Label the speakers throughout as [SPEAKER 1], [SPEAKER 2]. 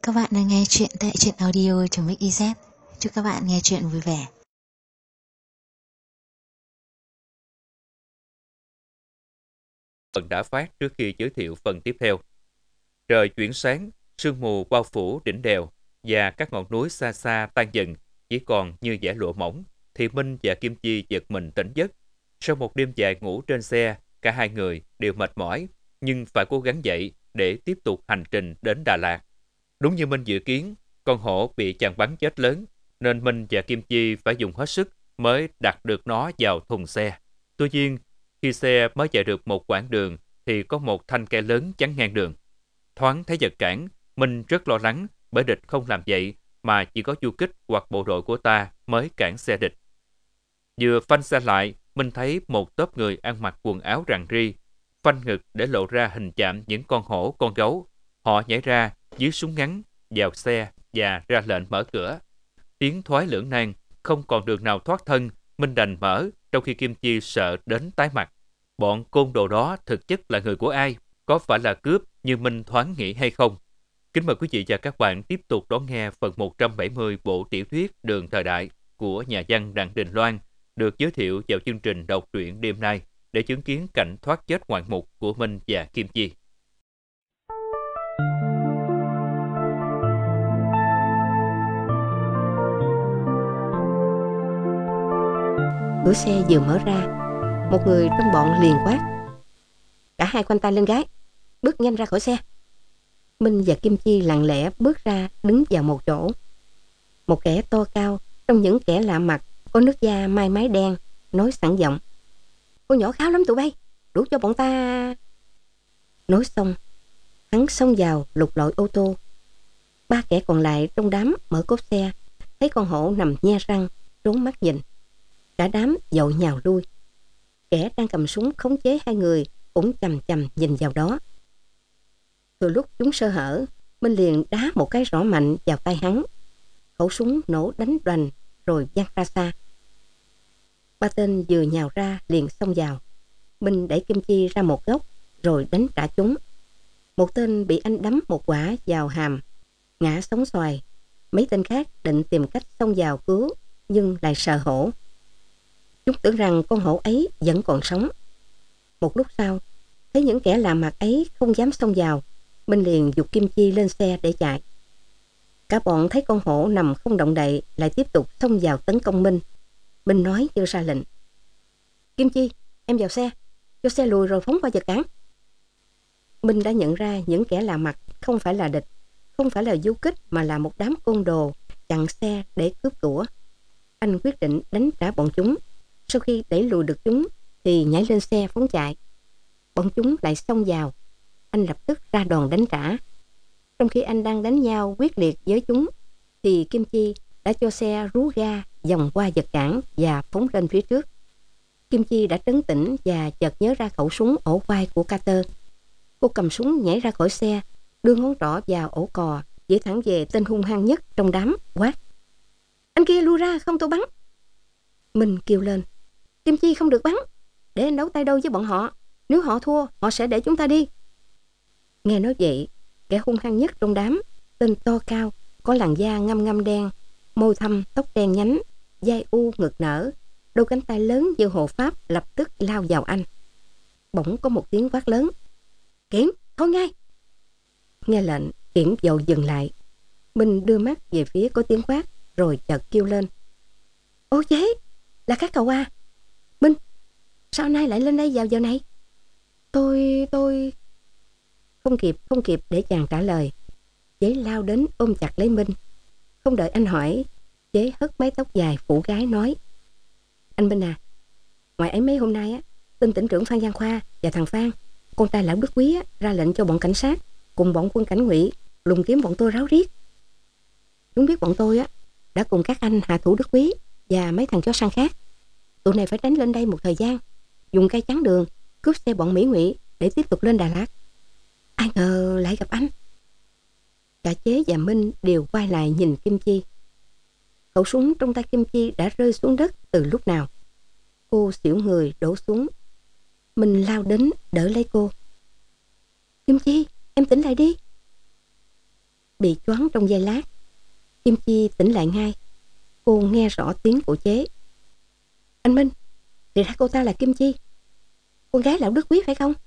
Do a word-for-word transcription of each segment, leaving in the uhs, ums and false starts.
[SPEAKER 1] Các bạn đang nghe chuyện tại truyện audio.mix.iz. Chúc các bạn nghe chuyện vui vẻ.
[SPEAKER 2] Phần đã phát trước khi giới thiệu phần tiếp theo. Trời chuyển sáng, sương mù bao phủ đỉnh đèo và các ngọn núi xa xa tan dần, chỉ còn như dải lụa mỏng, thì Minh và Kim Chi giật mình tỉnh giấc. Sau một đêm dài ngủ trên xe, cả hai người đều mệt mỏi, nhưng phải cố gắng dậy để tiếp tục hành trình đến Đà Lạt. Đúng như Minh dự kiến, con hổ bị chàng bắn chết lớn, nên Minh và Kim Chi phải dùng hết sức mới đặt được nó vào thùng xe. Tuy nhiên, khi xe mới chạy được một quãng đường, thì có một thanh cây lớn chắn ngang đường. Thoáng thấy vật cản, Minh rất lo lắng bởi địch không làm vậy, mà chỉ có du kích hoặc bộ đội của ta mới cản xe địch. Vừa phanh xe lại, Minh thấy một tốp người ăn mặc quần áo rằn ri, phanh ngực để lộ ra hình chạm những con hổ, con gấu. Họ nhảy ra, dưới súng ngắn, vào xe và ra lệnh mở cửa. Tiến thoái lưỡng nan, không còn đường nào thoát thân, Minh đành mở, trong khi Kim Chi sợ đến tái mặt. Bọn côn đồ đó thực chất là người của ai? Có phải là cướp như Minh thoáng nghĩ hay không? Kính mời quý vị và các bạn tiếp tục đón nghe phần một trăm bảy mươi bộ tiểu thuyết Đường Thời Đại của nhà văn Đặng Đình Loan, được giới thiệu vào chương trình đọc truyện đêm nay để chứng kiến cảnh thoát chết ngoạn mục của Minh và Kim Chi.
[SPEAKER 3] Cửa xe vừa mở ra, một người trong bọn liền quát: cả hai khoanh tay lên gái, bước nhanh ra khỏi xe. Minh và Kim Chi lặng lẽ bước ra, đứng vào một chỗ. Một kẻ to cao trong những kẻ lạ mặt, có nước da mai mái đen, nói sẵn giọng: cô nhỏ kháo lắm tụi bay, đủ cho bọn ta. Nói xong, hắn xông vào lục lọi ô tô. Ba kẻ còn lại trong đám mở cốp xe, thấy con hổ nằm nhe răng, trốn mắt nhìn. Cả đám dội nhào lui. Kẻ đang cầm súng khống chế hai người cũng chằm chằm nhìn vào đó. Từ lúc chúng sơ hở, Minh liền đá một cái rõ mạnh vào tay hắn. Khẩu súng nổ đánh đoành rồi văng ra xa. Ba tên vừa nhào ra liền xông vào. Minh đẩy Kim Chi ra một góc rồi đánh trả chúng. Một tên bị anh đấm một quả vào hàm, ngã sóng xoài. Mấy tên khác định tìm cách xông vào cứu, nhưng lại sợ hổ. Chúng tưởng rằng con hổ ấy vẫn còn sống. Một lúc sau, thấy những kẻ lạ mặt ấy không dám xông vào, Minh liền giục Kim Chi lên xe để chạy. Cả bọn thấy con hổ nằm không động đậy, lại tiếp tục xông vào tấn công Minh. Minh nói như ra lệnh: Kim Chi, em vào xe, cho xe lùi rồi phóng qua vật cản. Minh đã nhận ra những kẻ lạ mặt không phải là địch, không phải là du kích, mà là một đám côn đồ chặn xe để cướp của. Anh quyết định đánh trả bọn chúng. Sau khi đẩy lùi được chúng thì nhảy lên xe phóng chạy. Bọn chúng lại xông vào. Anh lập tức ra đòn đánh trả. Trong khi anh đang đánh nhau quyết liệt với chúng, thì Kim Chi đã cho xe rú ga vòng qua vật cản và phóng lên phía trước. Kim Chi đã trấn tĩnh và chợt nhớ ra khẩu súng ổ vai của Carter. Cô cầm súng nhảy ra khỏi xe, đưa ngón trỏ vào ổ cò, chỉ thẳng về tên hung hăng nhất trong đám, quát: anh kia lui ra, không tôi bắn. Minh kêu lên: Kim Chi không được bắn, để anh đấu tay đôi với bọn họ. Nếu họ thua, họ sẽ để chúng ta đi. Nghe nói vậy, kẻ hung hăng nhất trong đám, tên to cao, có làn da ngăm ngăm đen, môi thâm, tóc đen nhánh, vai u ngực nở, đôi cánh tay lớn như hồ pháp, lập tức lao vào anh. Bỗng có một tiếng quát lớn: Kiển, thôi ngay. Nghe lệnh, Kiển vội dừng lại. Minh đưa mắt về phía có tiếng quát, rồi chợt kêu lên: Ô chế, là các cậu à? Minh, sao nay lại lên đây vào giờ này? Tôi, tôi... Không kịp, không kịp để chàng trả lời. Chế lao đến ôm chặt lấy Minh. Không đợi anh hỏi, Chế hất mái tóc dài phủ gái nói: anh Minh à, ngoài ấy mấy hôm nay á, tên tỉnh trưởng Phan Văn Khoa và thằng Phan, con trai lão Đức Quý á, ra lệnh cho bọn cảnh sát cùng bọn quân cảnh ngụy lùng kiếm bọn tôi ráo riết. Chúng biết bọn tôi á đã cùng các anh hạ thủ Đức Quý và mấy thằng chó săn khác. Tụi này phải tránh lên đây một thời gian, dùng cây chắn đường, cướp xe bọn Mỹ ngụy để tiếp tục lên Đà Lạt. Ai ngờ lại gặp anh. Cả Chế và Minh đều quay lại nhìn Kim Chi. Khẩu súng trong tay Kim Chi đã rơi xuống đất từ lúc nào. Cô xỉu người đổ xuống. Minh lao đến đỡ lấy cô. Kim Chi, em tỉnh lại đi. bị choáng trong giây lát. Kim Chi tỉnh lại ngay. Cô nghe rõ tiếng của chế. Anh Minh, thì ra cô ta là Kim Chi, con gái lão Đức Quý phải không?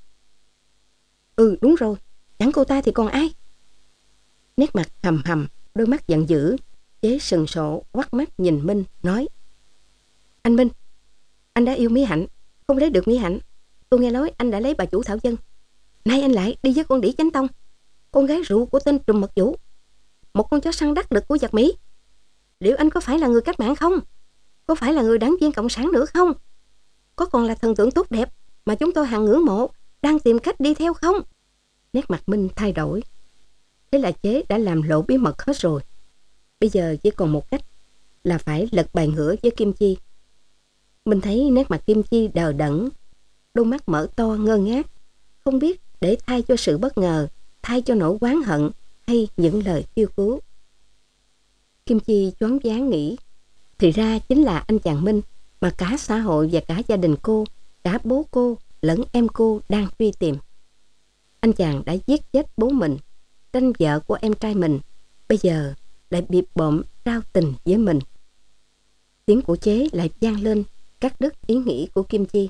[SPEAKER 3] Ừ, đúng rồi, chẳng cô ta thì còn ai? Nét mặt hầm hầm, đôi mắt giận dữ. Chế sừng sộ, quắt mắt nhìn Minh, nói: Anh Minh, anh đã yêu Mỹ Hạnh, không lấy được Mỹ Hạnh. Tôi nghe nói anh đã lấy bà chủ Thảo Dân. Nay anh lại đi với con đĩ Chánh Tông, con gái rượu của tên Trùm Mật Vũ, một con chó săn đắc lực của giặc Mỹ. Liệu anh có phải là người cách mạng không? Có phải là người đảng viên cộng sản nữa không? Có còn là thần tượng tốt đẹp mà chúng tôi hằng ngưỡng mộ, đang tìm cách đi theo không? Nét mặt Minh thay đổi. Thế là chế đã làm lộ bí mật hết rồi. Bây giờ chỉ còn một cách, là phải lật bài ngửa với Kim Chi. Mình thấy nét mặt Kim Chi đờ đẫn, đôi mắt mở to ngơ ngác, không biết để thay cho sự bất ngờ, thay cho nỗi oán hận hay những lời kêu cứu. Kim Chi choáng váng nghĩ, thì ra chính là anh chàng Minh mà cả xã hội và cả gia đình cô, cả bố cô lẫn em cô đang truy tìm. Anh chàng đã giết chết bố mình, tranh vợ của em trai mình, bây giờ lại bịp bợm trao tình với mình. Tiếng của chế lại vang lên, cắt đứt ý nghĩ của Kim Chi.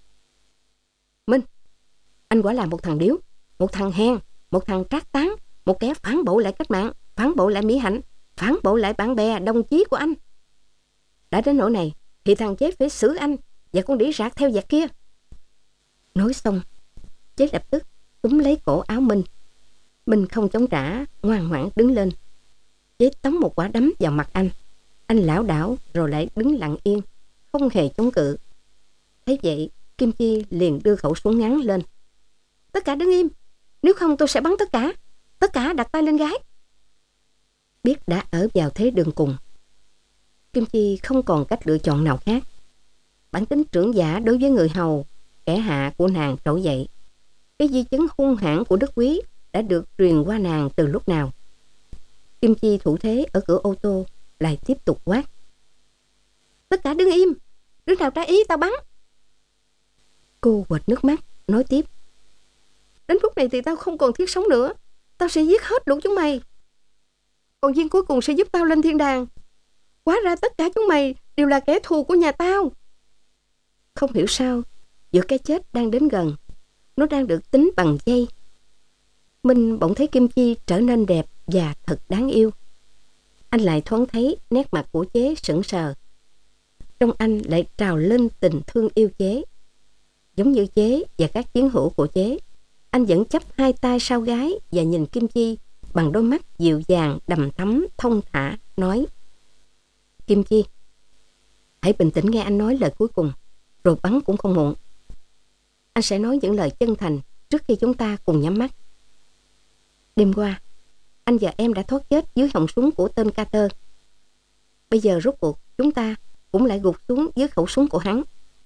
[SPEAKER 3] Minh, anh quả là một thằng điếu, một thằng hèn, một thằng trác tán, một kẻ phản bội lại cách mạng, phản bội lại Mỹ Hạnh, phản bội lại bạn bè đồng chí của anh. Đã đến nỗi này thì thằng chế phải xử anh và con đĩ rạc theo giặc kia. Nói xong, chế lập tức túm lấy cổ áo Minh. Minh không chống trả, ngoan ngoãn đứng lên. Chế tống một quả đấm vào mặt anh. Anh lảo đảo rồi lại đứng lặng yên, không hề chống cự. Thế vậy, Kim Chi liền đưa khẩu súng ngắn lên. Tất cả đứng im, nếu không tôi sẽ bắn tất cả. Tất cả đặt tay lên gái. Biết đã ở vào thế đường cùng, Kim Chi không còn cách lựa chọn nào khác. Bản tính trưởng giả đối với người hầu, kẻ hạ của nàng trỗi dậy. Cái di chứng hung hãn của Đức Quý đã được truyền qua nàng từ lúc nào. Kim Chi thủ thế ở cửa ô tô, lại tiếp tục quát. Tất cả đứng im, đứa nào trái ý tao bắn. Cô quệt nước mắt, nói tiếp. Đến lúc này thì tao không còn thiết sống nữa. Tao sẽ giết hết lũ chúng mày. Còn viên cuối cùng sẽ giúp tao lên thiên đàng. Hóa ra tất cả chúng mày đều là kẻ thù của nhà tao. Không hiểu sao, giữa cái chết đang đến gần, nó đang được tính bằng giây. Minh bỗng thấy Kim Chi trở nên đẹp và thật đáng yêu. Anh lại thoáng thấy nét mặt của chế sững sờ. Trong anh lại trào lên tình thương yêu chế. Giống như chế và các chiến hữu của chế, anh vẫn chắp hai tay sau gái và nhìn Kim Chi bằng đôi mắt dịu dàng, đằm thắm, thông thả, nói. Kim Chi, hãy bình tĩnh nghe anh nói lời cuối cùng, rồi bắn cũng không muộn. Anh sẽ nói những lời chân thành trước khi chúng ta cùng nhắm mắt. Đêm qua, anh và em đã thoát chết dưới họng súng của tên Carter. Bây giờ rốt cuộc chúng ta cũng lại gục xuống dưới khẩu súng của hắn.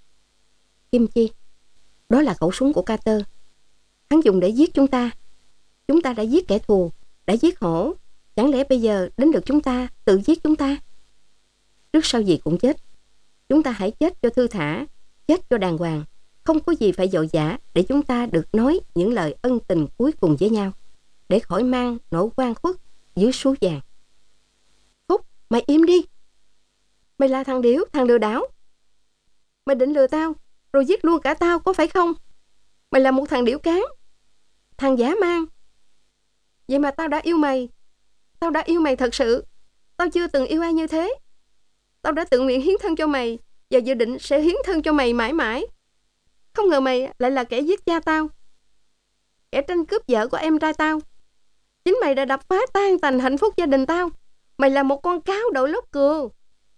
[SPEAKER 3] Kim Chi, đó là khẩu súng của Carter. Hắn dùng để giết chúng ta. Chúng ta đã giết kẻ thù, đã giết hổ. Chẳng lẽ bây giờ đến lượt chúng ta tự giết chúng ta? Trước sau gì cũng chết. Chúng ta hãy chết cho thư thả, chết cho đàng hoàng. Không có gì phải vội vã để chúng ta được nói những lời ân tình cuối cùng với nhau, để khỏi mang nỗi oan khuất dưới suối vàng. Phúc, mày im đi. Mày là thằng điếu, thằng lừa đảo. Mày định lừa tao, rồi giết luôn cả tao, có phải không? Mày là một thằng điểu cán, thằng giả man. Vậy mà tao đã yêu mày. Tao đã yêu mày thật sự. Tao chưa từng yêu ai như thế. Tao đã tự nguyện hiến thân cho mày, và dự định sẽ hiến thân cho mày mãi mãi. Không ngờ mày lại là kẻ giết cha tao, kẻ tranh cướp vợ của em trai tao. Chính mày đã đập phá tan tành hạnh phúc gia đình tao. Mày là một con cáo đội lốt cừu.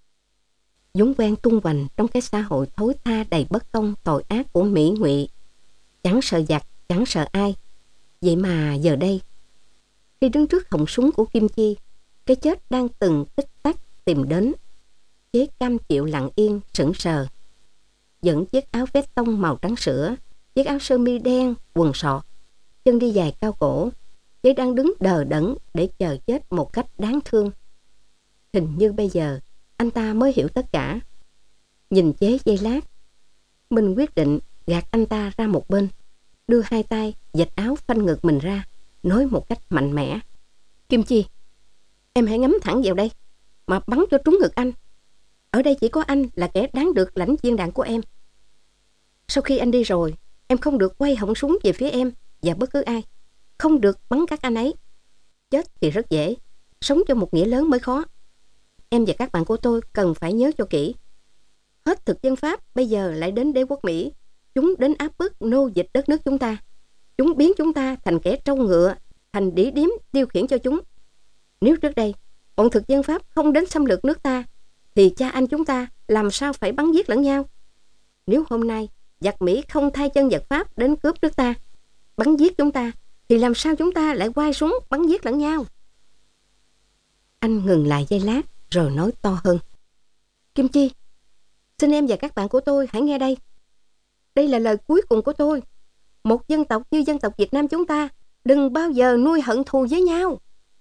[SPEAKER 3] Dũng quen tung hoành trong cái xã hội thối tha đầy bất công tội ác của Mỹ Ngụy. Chẳng sợ giặc, chẳng sợ ai. Vậy mà giờ đây, khi đứng trước họng súng của Kim Chi, cái chết đang từng tích tắc tìm đến, chế cam chịu lặng yên, sững sờ. Dẫn chiếc áo vest tông màu trắng sữa, chiếc áo sơ mi đen, quần sọt, chân đi giày cao cổ, chế đang đứng đờ đẫn để chờ chết một cách đáng thương. Hình như bây giờ anh ta mới hiểu tất cả. Nhìn chế giây lát, mình quyết định gạt anh ta ra một bên, đưa hai tay vạch áo phanh ngực mình ra, nói một cách mạnh mẽ. Kim Chi, em hãy ngắm thẳng vào đây, mà bắn cho trúng ngực anh. Ở đây chỉ có anh là kẻ đáng được lãnh viên đạn của em. Sau khi anh đi rồi, em không được quay họng súng về phía em và bất cứ ai. Không được bắn các anh ấy. Chết thì rất dễ, sống cho một nghĩa lớn mới khó. Em và các bạn của tôi cần phải nhớ cho kỹ. Hết thực dân Pháp, bây giờ lại đến đế quốc Mỹ. Chúng đến áp bức nô dịch đất nước chúng ta. Chúng biến chúng ta thành kẻ trâu ngựa, thành đĩ điếm tiêu khiển cho chúng. Nếu trước đây bọn thực dân Pháp không đến xâm lược nước ta, thì cha anh chúng ta làm sao phải bắn giết lẫn nhau? Nếu hôm nay giặc Mỹ không thay chân giặc Pháp đến cướp nước ta, bắn giết chúng ta, thì làm sao chúng ta lại quay súng bắn giết lẫn nhau? Anh ngừng lại giây lát rồi nói to hơn. Kim Chi, xin em và các bạn của tôi hãy nghe đây. Đây là lời cuối cùng của tôi. Một dân tộc như dân tộc Việt Nam chúng ta đừng bao giờ nuôi hận thù với nhau.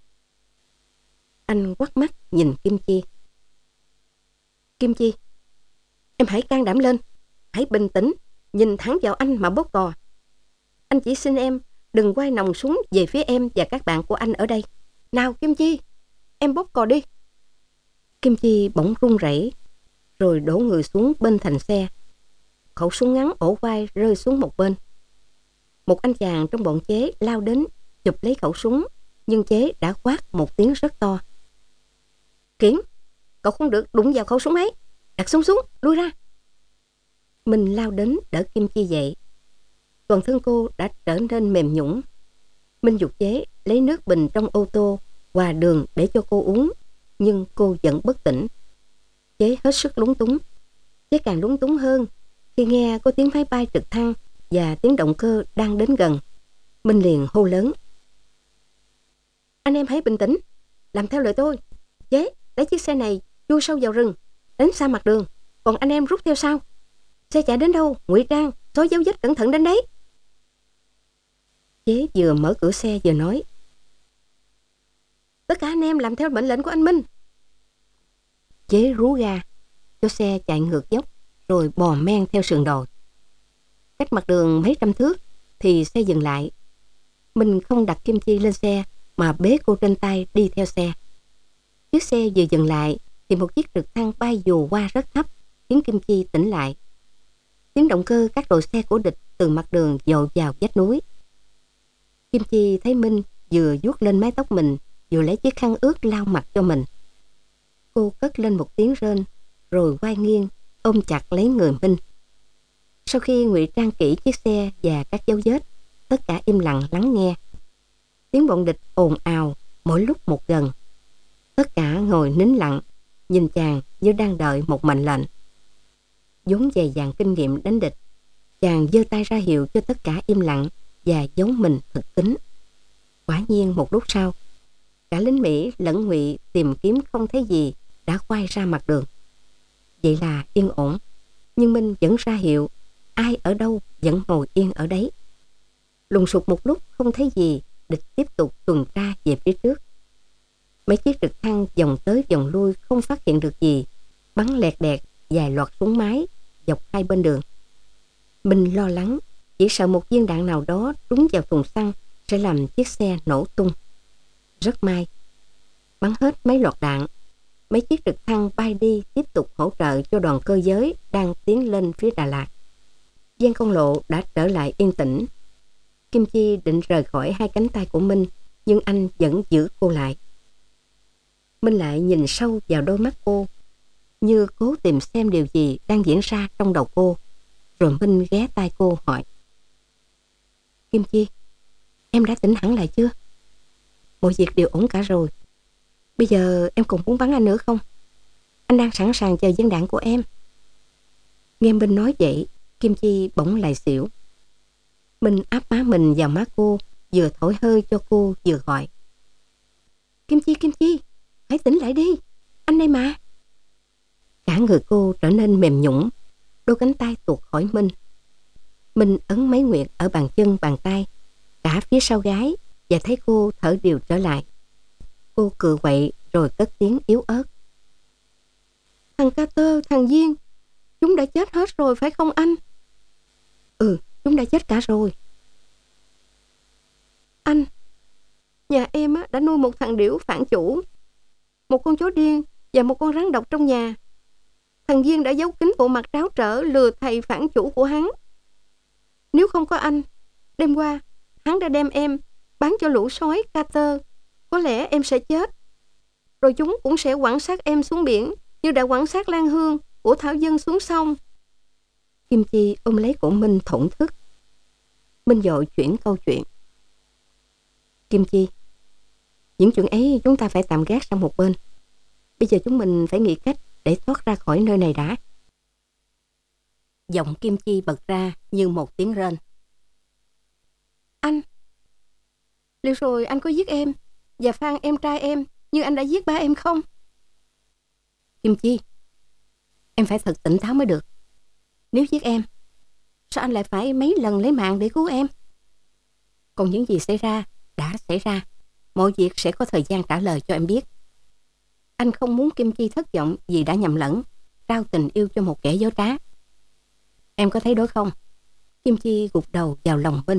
[SPEAKER 3] Anh quắt mắt nhìn Kim Chi. Kim Chi, em hãy can đảm lên, hãy bình tĩnh, nhìn thẳng vào anh mà bóp cò. Anh chỉ xin em đừng quay nòng súng về phía em và các bạn của anh ở đây. Nào Kim Chi, em bóp cò đi. Kim Chi bỗng run rẩy, rồi đổ người xuống bên thành xe. Khẩu súng ngắn ổ vai rơi xuống một bên. Một anh chàng trong bọn Chế lao đến chụp lấy khẩu súng, nhưng Chế đã quát một tiếng rất to. Kiển, cậu không được đụng vào khẩu súng ấy. Đặt súng xuống, lui ra. Mình lao đến đỡ Kim Chi dậy. Toàn thân cô đã trở nên mềm nhũn. Minh giục Chế lấy nước bình trong ô tô hòa đường để cho cô uống, nhưng cô vẫn bất tỉnh. Chế hết sức lúng túng. Chế càng lúng túng hơn khi nghe có tiếng máy bay trực thăng và tiếng động cơ đang đến gần. Minh liền hô lớn. Anh em hãy bình tĩnh, làm theo lời tôi. Chế, lấy chiếc xe này chui sâu vào rừng, đến xa mặt đường, còn anh em rút theo sau. Xe chạy đến đâu, ngụy trang, xóa dấu vết cẩn thận đến đấy. Chế vừa mở cửa xe vừa nói. Tất cả anh em làm theo mệnh lệnh của anh Minh. Chế rú ga, cho xe chạy ngược dốc, rồi bò men theo sườn đồi. Cách mặt đường mấy trăm thước thì xe dừng lại. Mình không đặt Kim Chi lên xe mà bế cô trên tay đi theo xe. Chiếc xe vừa dừng lại thì một chiếc trực thăng bay dù qua rất thấp, khiến Kim Chi tỉnh lại. Tiếng động cơ các đội xe của địch từ mặt đường dội vào vách núi. Kim Chi thấy Minh vừa vuốt lên mái tóc mình, vừa lấy chiếc khăn ướt lau mặt cho mình. Cô cất lên một tiếng rên, rồi quay nghiêng ôm chặt lấy người Minh. Sau khi ngụy trang kỹ chiếc xe và các dấu vết, tất cả im lặng lắng nghe. Tiếng bọn địch ồn ào mỗi lúc một gần. Tất cả ngồi nín lặng, nhìn chàng như đang đợi một mệnh lệnh. Vốn dày dạn kinh nghiệm đánh địch, chàng giơ tay ra hiệu cho tất cả im lặng và giấu mình thực tính. Quả nhiên một lúc sau, cả lính Mỹ lẫn Ngụy tìm kiếm không thấy gì đã quay ra mặt đường. Vậy là yên ổn, nhưng Minh vẫn ra hiệu, ai ở đâu vẫn ngồi yên ở đấy. Lùng sục một lúc không thấy gì, địch tiếp tục tuần tra về phía trước. Mấy chiếc trực thăng vòng tới vòng lui không phát hiện được gì, bắn lẹt đẹt vài loạt súng máy dọc hai bên đường. Minh lo lắng, chỉ sợ một viên đạn nào đó trúng vào thùng xăng sẽ làm chiếc xe nổ tung. Rất may, bắn hết mấy loạt đạn, mấy chiếc trực thăng bay đi tiếp tục hỗ trợ cho đoàn cơ giới đang tiến lên phía Đà Lạt. Gian Công Lộ đã trở lại yên tĩnh. Kim Chi định rời khỏi hai cánh tay của Minh, nhưng anh vẫn giữ cô lại. Minh lại nhìn sâu vào đôi mắt cô, như cố tìm xem điều gì đang diễn ra trong đầu cô. Rồi Minh ghé tai cô hỏi. Kim Chi, em đã tỉnh hẳn lại chưa? Mọi việc đều ổn cả rồi. Bây giờ em còn muốn bắn anh nữa không? Anh đang sẵn sàng chờ viên đạn của em. Nghe Minh nói vậy, Kim Chi bỗng lại xỉu. Minh áp má mình vào má cô, vừa thổi hơi cho cô vừa gọi. Kim Chi, Kim Chi, hãy tỉnh lại đi, anh đây mà. Cả người cô trở nên mềm nhũn, đôi cánh tay tuột khỏi Minh. Minh ấn mấy nguyệt ở bàn chân bàn tay, cả phía sau gái, và thấy cô thở đều trở lại. Cô cựa quậy rồi cất tiếng yếu ớt. Thằng Carter, thằng Duyên, chúng đã chết hết rồi phải không anh? Ừ, chúng đã chết cả rồi. Anh, Nhà em á, đã nuôi một thằng điểu phản chủ, một con chó điên và một con rắn độc trong nhà. Thằng Duyên đã giấu kín bộ mặt tráo trở lừa thầy phản chủ của hắn. Nếu không có anh, đêm qua hắn đã đem em bán cho lũ sói Carter. Có lẽ em sẽ chết. Rồi chúng cũng sẽ quẳng xác em xuống biển như đã quẳng xác Lan Hương của Thảo Dân xuống sông. Kim Chi ôm lấy cổ Minh thổn thức. Minh vội chuyển câu chuyện. Kim Chi, những chuyện ấy chúng ta phải tạm gác sang một bên. Bây giờ chúng mình phải nghĩ cách để thoát ra khỏi nơi này đã. Giọng Kim Chi bật ra như một tiếng rên. Anh, liệu rồi anh có giết em và Phan em trai em như anh đã giết ba em không? Kim Chi, em phải thật tỉnh táo mới được. Nếu giết em, sao anh lại phải mấy lần lấy mạng để cứu em? Còn những gì xảy ra đã xảy ra. Mọi việc sẽ có thời gian trả lời cho em biết. Anh không muốn Kim Chi thất vọng vì đã nhầm lẫn trao tình yêu cho một kẻ dối trá. Em có thấy đói không? Kim Chi gục đầu vào lòng Minh.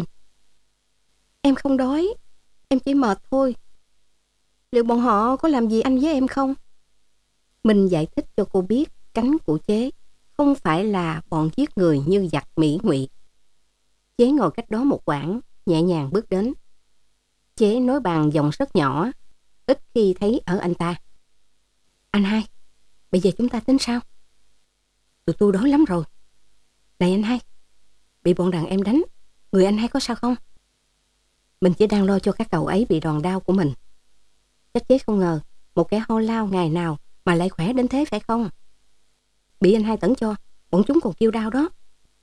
[SPEAKER 3] Em không đói, em chỉ mệt thôi. Liệu bọn họ có làm gì anh với em không? Minh giải thích cho cô biết cánh của Chế không phải là bọn giết người như giặc Mỹ Ngụy. Chế ngồi cách đó một quãng, nhẹ nhàng bước đến. Chế nói bằng giọng rất nhỏ, ít khi thấy ở anh ta. Anh hai, bây giờ chúng ta tính sao? Tụi tôi đói lắm rồi. Này anh hai, bị bọn đàn em đánh, người anh hai có sao không? Mình chỉ đang lo cho các cậu ấy bị đòn đau của mình. Chắc Chế không ngờ một kẻ ho lao ngày nào mà lại khỏe đến thế phải không? Bị anh hai tẩn cho, bọn chúng còn kêu đau đó.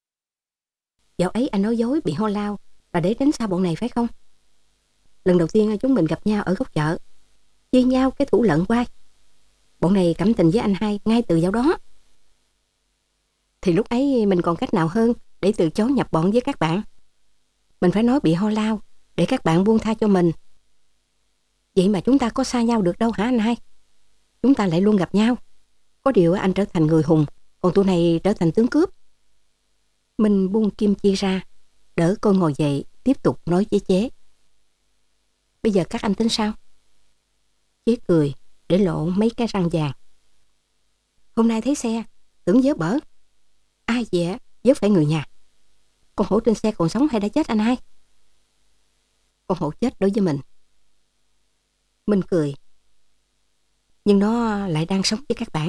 [SPEAKER 3] Dạo ấy anh nói dối bị ho lao và để tránh xa bọn này phải không? Lần đầu tiên chúng mình gặp nhau ở góc chợ, chia nhau cái thủ lợn quay. Bọn này cảm tình với anh hai ngay từ dạo đó. Thì lúc ấy mình còn cách nào hơn để từ chối nhập bọn với các bạn. Mình phải nói bị ho lao để các bạn buông tha cho mình. Vậy mà chúng ta có xa nhau được đâu hả anh hai? Chúng ta lại luôn gặp nhau. Có điều anh trở thành người hùng, còn tụi này trở thành tướng cướp. Mình buông Kim Chi ra, đỡ cô ngồi dậy, tiếp tục nói với Chế. Bây giờ các anh tính sao? Chế cười, để lộ mấy cái răng vàng. Hôm nay thấy xe, tưởng vớ bở. Ai vậy? Vớ phải người nhà. Con hổ trên xe còn sống hay đã chết anh hai? Con hổ chết đối với mình. Minh cười. Nhưng nó lại đang sống với các bạn.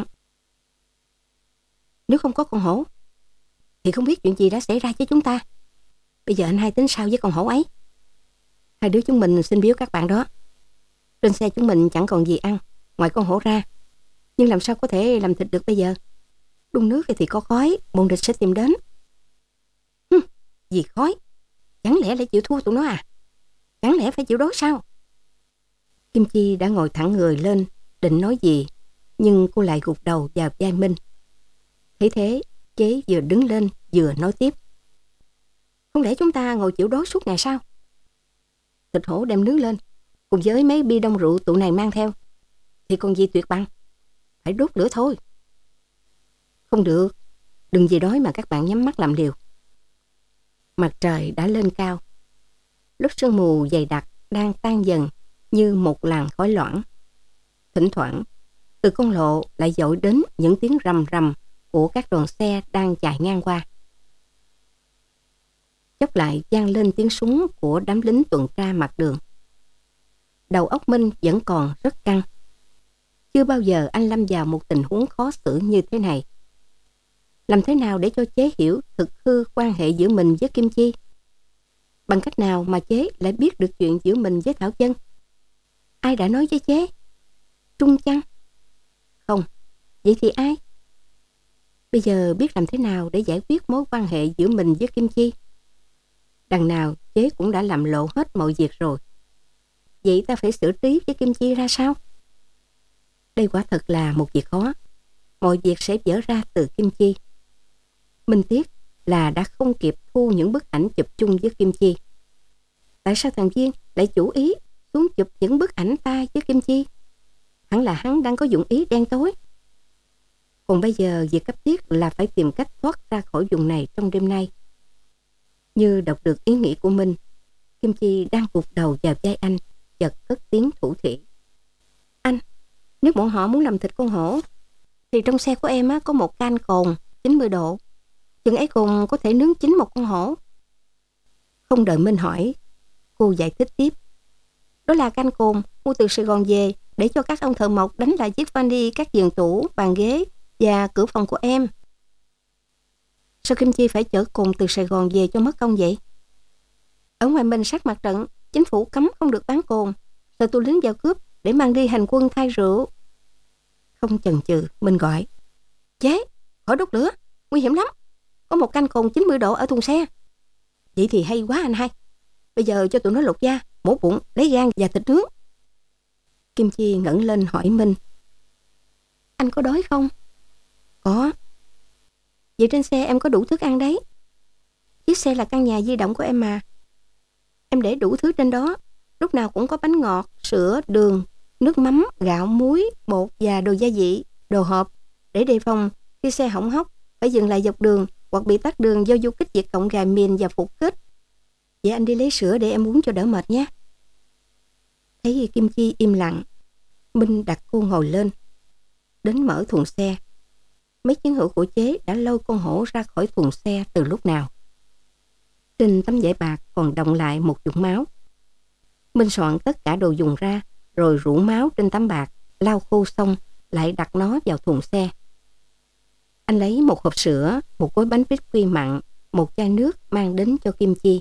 [SPEAKER 3] Nếu không có con hổ thì không biết chuyện gì đã xảy ra với chúng ta. Bây giờ anh hai tính sao với con hổ ấy? Hai đứa chúng mình xin biếu các bạn đó. Trên xe chúng mình chẳng còn gì ăn ngoài con hổ ra. Nhưng làm sao có thể làm thịt được bây giờ? Đun nước thì có khói, bọn địch sẽ tìm đến. Hừm, gì khói? Chẳng lẽ lại chịu thua tụi nó à? Chẳng lẽ phải chịu đói sao? Kim Chi đã ngồi thẳng người lên, định nói gì, nhưng cô lại gục đầu vào vai Minh. Thế thế, Chế vừa đứng lên vừa nói tiếp. Không lẽ chúng ta ngồi chịu đói suốt ngày sao? Thịt hổ đem nướng lên, cùng với mấy bi đông rượu tụi này mang theo, thì còn gì tuyệt bằng. Phải đốt lửa thôi. Không được, đừng vì đói mà các bạn nhắm mắt làm liều. Mặt trời đã lên cao. Lớp sương mù dày đặc đang tan dần như một làn khói loãng. Thỉnh thoảng, từ con lộ lại dội đến những tiếng rầm rầm của các đoàn xe đang chạy ngang qua. Chốc lại vang lên tiếng súng của đám lính tuần tra mặt đường. Đầu óc Minh vẫn còn rất căng. Chưa bao giờ anh lâm vào một tình huống khó xử như thế này. Làm thế nào để cho Chế hiểu thực hư quan hệ giữa mình với Kim Chi? Bằng cách nào mà Chế lại biết được chuyện giữa mình với Thảo Dân? Ai đã nói với Chế? Trung chăng? Không, vậy thì ai? Bây giờ biết làm thế nào để giải quyết mối quan hệ giữa mình với Kim Chi? Đằng nào Chế cũng đã làm lộ hết mọi việc rồi. Vậy ta phải xử trí với Kim Chi ra sao? Đây quả thật là một việc khó. Mọi việc sẽ vỡ ra từ Kim Chi. Minh tiếc là đã không kịp thu những bức ảnh chụp chung với Kim Chi. Tại sao thằng Viên lại chủ ý xuống chụp những bức ảnh ta với Kim Chi? Hẳn là hắn đang có dụng ý đen tối. Còn bây giờ việc cấp thiết là phải tìm cách thoát ra khỏi vùng này trong đêm nay. Như đọc được ý nghĩ của Minh, Kim Chi đang gục đầu vào vai anh, chợt cất tiếng thủ thỉ. Anh, nếu bọn họ muốn làm thịt con hổ, thì trong xe của em á, có một can cồn chín mươi độ. Chừng ấy cồn có thể nướng chín một con hổ. Không đợi Minh hỏi, cô giải thích tiếp. Đó là can cồn mua từ Sài Gòn về để cho các ông thợ mộc đánh lại chiếc vani, các giường tủ, bàn ghế và cửa phòng của em. Sao Kim Chi phải chở cồn từ Sài Gòn về cho mất công vậy? Ở ngoài mình sát mặt trận, chính phủ cấm không được bán cồn, sợ tù lính vào cướp để mang đi hành quân thay rượu. Không chần chừ, Minh gọi. Chế, khỏi đốt lửa, nguy hiểm lắm. Có một canh cồn chín mươi độ ở thùng xe. Vậy thì hay quá anh hai. Bây giờ cho tụi nó lột da, mổ bụng, lấy gan và thịt nướng. Kim Chi ngẩng lên hỏi Minh. Anh có đói không? Có. Vậy trên xe em có đủ thức ăn đấy. Chiếc xe là căn nhà di động của em mà. Em để đủ thứ trên đó. Lúc nào cũng có bánh ngọt, sữa, đường, nước mắm, gạo, muối, bột và đồ gia vị, đồ hộp, để đề phòng khi xe hỏng hóc phải dừng lại dọc đường hoặc bị tắc đường do du kích Việt Cộng gài mìn và phục kích. Vậy anh đi lấy sữa để em uống cho đỡ mệt nhé. Thấy Kim Chi im lặng, Minh đặt cô ngồi lên, đến mở thùng xe. Mấy chiến hữu của Chế đã lôi con hổ ra khỏi thùng xe từ lúc nào. Trên tấm vải bạc còn đọng lại một vũng máu. Minh soạn tất cả đồ dùng ra, rồi rủ máu trên tấm bạc, lau khô xong, lại đặt nó vào thùng xe. Anh lấy một hộp sữa, một gói bánh biscuit mặn, một chai nước mang đến cho Kim Chi.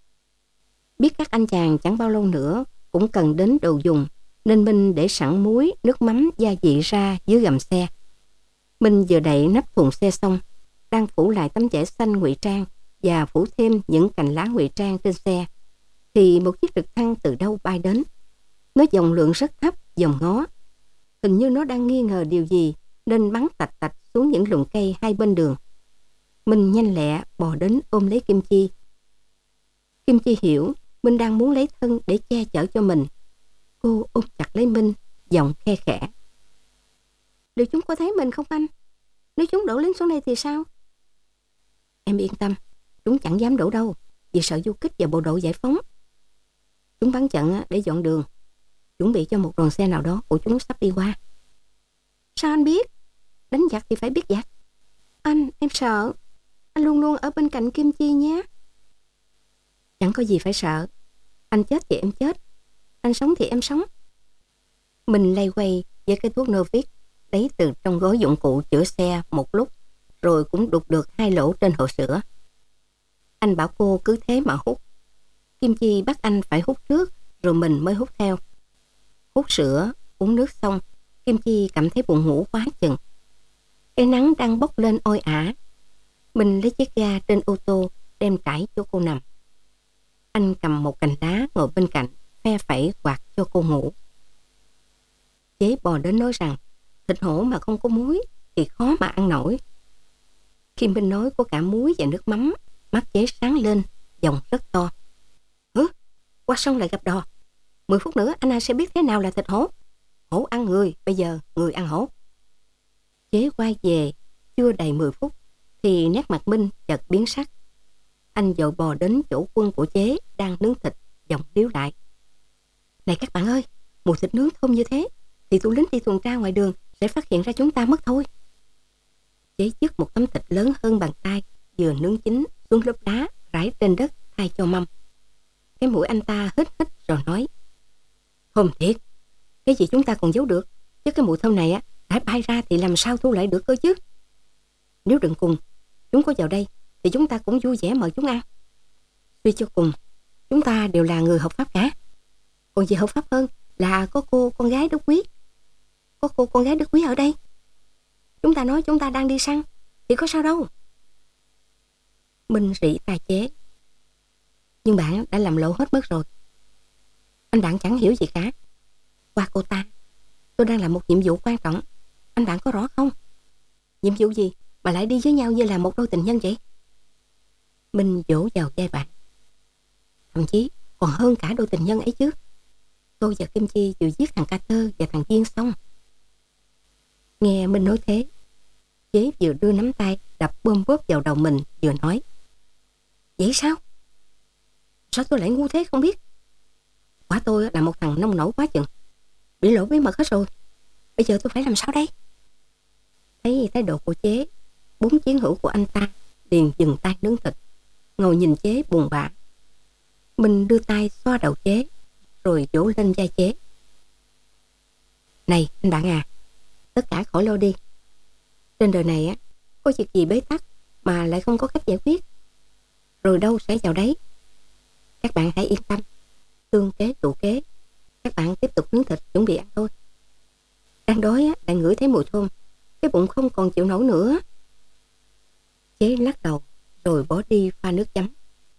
[SPEAKER 3] Biết các anh chàng chẳng bao lâu nữa cũng cần đến đồ dùng, nên Minh để sẵn muối, nước mắm, gia vị ra dưới gầm xe. Minh vừa đậy nắp thùng xe xong, đang phủ lại tấm vải xanh ngụy trang và phủ thêm những cành lá ngụy trang trên xe, thì một chiếc trực thăng từ đâu bay đến. Nó dòng lượng rất thấp, dòng ngó. Hình như nó đang nghi ngờ điều gì nên bắn tạch tạch xuống những lùm cây hai bên đường. Minh nhanh lẹ bò đến ôm lấy Kim Chi. Kim Chi hiểu Minh đang muốn lấy thân để che chở cho mình. Cô ôm chặt lấy Minh, giọng khe khẽ. Liệu chúng có thấy mình không anh? Nếu chúng đổ lính xuống đây thì sao? Em yên tâm, chúng chẳng dám đổ đâu, vì sợ du kích và bộ đội giải phóng. Chúng bắn trận để dọn đường, chuẩn bị cho một đoàn xe nào đó của chúng sắp đi qua. Sao anh biết? Đánh giặc thì phải biết giặc. Anh, em sợ. Anh luôn luôn ở bên cạnh Kim Chi nhé. Chẳng có gì phải sợ. Anh chết thì em chết, anh sống thì em sống. Mình lay quay với cái thuốc Novik lấy từ trong gói dụng cụ chữa xe một lúc, rồi cũng đục được hai lỗ trên hộp sữa. Anh bảo cô cứ thế mà hút. Kim Chi bắt anh phải hút trước, rồi mình mới hút theo. Hút sữa, uống nước xong, Kim Chi cảm thấy buồn ngủ quá chừng. Cái nắng đang bốc lên oi ả. Mình lấy chiếc ga trên ô tô đem trải cho cô nằm. Anh cầm một cành đá ngồi bên cạnh, phe phẩy quạt cho cô ngủ. Chế bò đến nói rằng thịt hổ mà không có muối thì khó mà ăn nổi. Khi Minh nói có cả muối và nước mắm, mắt Chế sáng lên, giọng rất to. Hứ, qua sông lại gặp đò. Mười phút nữa anh ai sẽ biết thế nào là thịt hổ. Hổ ăn người, bây giờ người ăn hổ. Chế quay về, chưa đầy mười phút, thì nét mặt Minh chợt biến sắc. Anh vội bò đến chỗ quân của Chế đang nướng thịt, giọng điếu lại. Này các bạn ơi, mùi thịt nướng thơm như thế, thì tụi lính đi tuần tra ngoài đường sẽ phát hiện ra chúng ta mất thôi. Chế dứt một tấm thịt lớn hơn bàn tay, vừa nướng chín xuống lớp đá rải trên đất thay cho mâm. Cái mũi anh ta hít hít rồi nói. Thơm thiệt, cái gì chúng ta còn giấu được, chứ cái mùi thơm này á đã bay ra thì làm sao thu lại được cơ chứ. Nếu đừng cùng chúng có vào đây thì chúng ta cũng vui vẻ mời chúng ăn. Suy cho cùng, chúng ta đều là người hợp pháp cả. Còn gì hợp pháp hơn là có cô con gái Đức Quý. Có cô con gái Đức Quý ở đây. Chúng ta nói chúng ta đang đi săn thì có sao đâu. Minh rỉ tai Chế. Nhưng bạn đã làm lộ hết mất rồi. Anh bạn chẳng hiểu gì cả. Qua cô ta, tôi đang làm một nhiệm vụ quan trọng. Anh bạn có rõ không? Nhiệm vụ gì mà lại đi với nhau như là một đôi tình nhân vậy? Minh vỗ vào vai bạn. Thậm chí còn hơn cả đôi tình nhân ấy chứ. Tôi và Kim Chi vừa giết thằng Carter và thằng Duyên xong. Nghe Minh nói thế, Chế vừa đưa nắm tay đập bơm bóp vào đầu mình, vừa nói. Vậy sao? Sao tôi lại ngu thế không biết? Quả tôi là một thằng nông nổi quá chừng. Bị lộ bí mật hết rồi. Bây giờ tôi phải làm sao đây? Thấy thái độ của Chế, bốn chiến hữu của anh ta liền dừng tay nướng thịt, ngồi nhìn Chế buồn bã. Mình đưa tay xoa đầu Chế, rồi vỗ lên vai Chế. Này anh bạn à, tất cả khỏi lo đi. Trên đời này á, có việc gì bế tắc mà lại không có cách giải quyết. Rồi đâu sẽ vào đấy. Các bạn hãy yên tâm. Tương kế tụ kế. Các bạn tiếp tục nướng thịt chuẩn bị ăn thôi. Đang đói á, lại ngửi thấy mùi thơm. Cái bụng không còn chịu nổi nữa. Chế lắc đầu rồi bỏ đi pha nước chấm.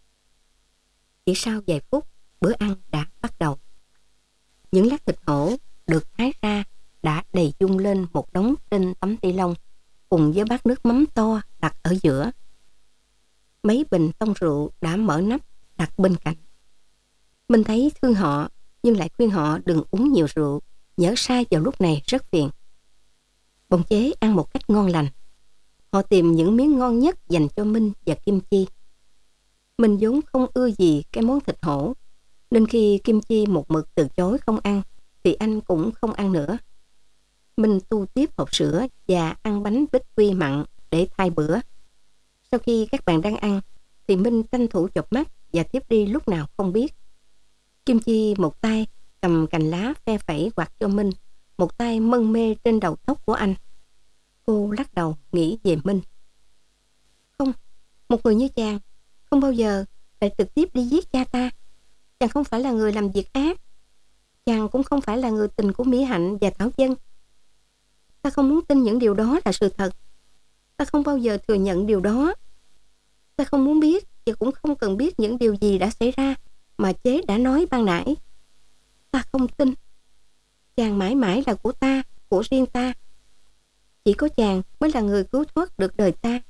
[SPEAKER 3] Chỉ sau vài phút, bữa ăn đã bắt đầu. Những lát thịt hổ được thái ra đã đầy dung lên một đống trên tấm ti lông, cùng với bát nước mắm to đặt ở giữa. Mấy bình tông rượu đã mở nắp đặt bên cạnh. Mình thấy thương họ, nhưng lại khuyên họ đừng uống nhiều rượu, nhỡ sai vào lúc này rất phiền. Bọn Chế ăn một cách ngon lành. Họ tìm những miếng ngon nhất dành cho Minh và Kim Chi. Mình vốn không ưa gì cái món thịt hổ, nên khi Kim Chi một mực từ chối không ăn, thì anh cũng không ăn nữa. Mình tu tiếp hộp sữa và ăn bánh bích quy mặn để thay bữa. Sau khi các bạn đang ăn, thì Minh tranh thủ chợp mắt và thiếp đi lúc nào không biết. Kim Chi một tay cầm cành lá phe phẩy quạt cho Minh, một tay mân mê trên đầu tóc của anh. Cô lắc đầu nghĩ về Minh. Không, một người như chàng không bao giờ lại trực tiếp đi giết cha ta. Chàng không phải là người làm việc ác. Chàng cũng không phải là người tình của Mỹ Hạnh và Thảo Dân. Ta không muốn tin những điều đó là sự thật. Ta không bao giờ thừa nhận điều đó. Ta không muốn biết và cũng không cần biết những điều gì đã xảy ra mà Chế đã nói ban nãy. Ta không tin. Chàng mãi mãi là của ta, của riêng ta. Chỉ có chàng mới là người cứu thoát được đời ta.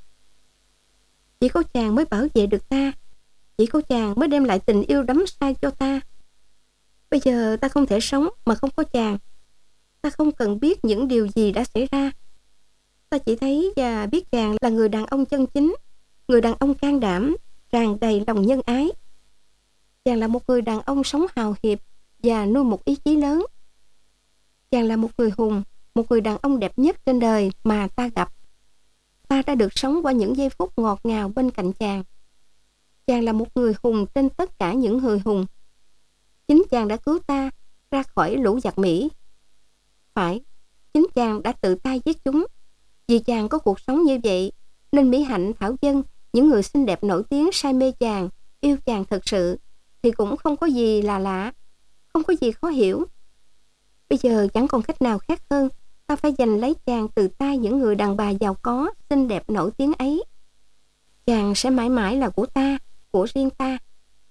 [SPEAKER 3] Chỉ có chàng mới bảo vệ được ta. Chỉ có chàng mới đem lại tình yêu đắm say cho ta. Bây giờ ta không thể sống mà không có chàng. Ta không cần biết những điều gì đã xảy ra. Ta chỉ thấy và biết chàng là người đàn ông chân chính, người đàn ông can đảm, tràn đầy lòng nhân ái. Chàng là một người đàn ông sống hào hiệp và nuôi một ý chí lớn. Chàng là một người hùng, một người đàn ông đẹp nhất trên đời mà ta gặp. Ta đã được sống qua những giây phút ngọt ngào bên cạnh chàng. Chàng là một người hùng trên tất cả những người hùng. Chính chàng đã cứu ta ra khỏi lũ giặc Mỹ. Phải, chính chàng đã tự tay giết chúng. Vì chàng có cuộc sống như vậy, nên Mỹ Hạnh, Thảo Dân, những người xinh đẹp nổi tiếng say mê chàng, yêu chàng thật sự, thì cũng không có gì là lạ, không có gì khó hiểu. Bây giờ chẳng còn cách nào khác hơn, ta phải giành lấy chàng từ tay những người đàn bà giàu có, xinh đẹp nổi tiếng ấy. Chàng sẽ mãi mãi là của ta, của riêng ta.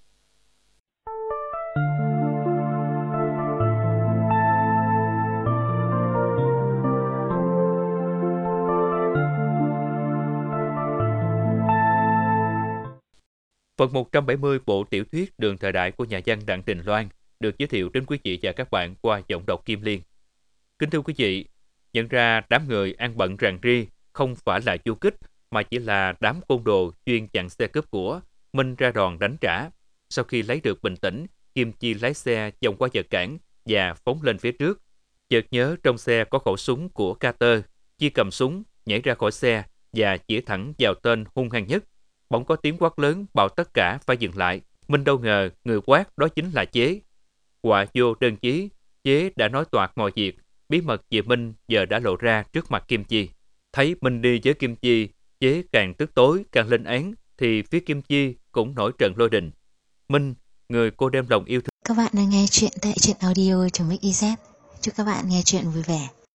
[SPEAKER 2] Phần một trăm bảy mươi bộ tiểu thuyết Đường Thời Đại của nhà văn Đặng Đình Loan được giới thiệu đến quý vị và các bạn qua giọng đọc Kim Liên. Kính thưa quý vị, nhận ra đám người ăn bận ràng ri không phải là du kích mà chỉ là đám côn đồ chuyên chặn xe cướp của, Minh ra đòn đánh trả. Sau khi lấy được bình tĩnh, Kim Chi lái xe vòng qua vật cản và phóng lên phía trước. Chợt nhớ trong xe có khẩu súng của Carter, Chi cầm súng, nhảy ra khỏi xe và chỉ thẳng vào tên hung hăng nhất. Bỗng có tiếng quát lớn bảo tất cả phải dừng lại. Minh đâu ngờ người quát đó chính là Chế. Họa vô đơn chí, Chế đã nói toạc mọi việc. Bí mật về Minh giờ đã lộ ra trước mặt Kim Chi. Thấy Minh đi với Kim Chi, Chế càng tức tối càng lên án, thì phía Kim Chi cũng nổi trận lôi đình. Minh, người cô đem lòng yêu thương.
[SPEAKER 1] Các bạn đang nghe chuyện tại truyện audio chấm ích i zét. Chúc các bạn nghe chuyện vui vẻ.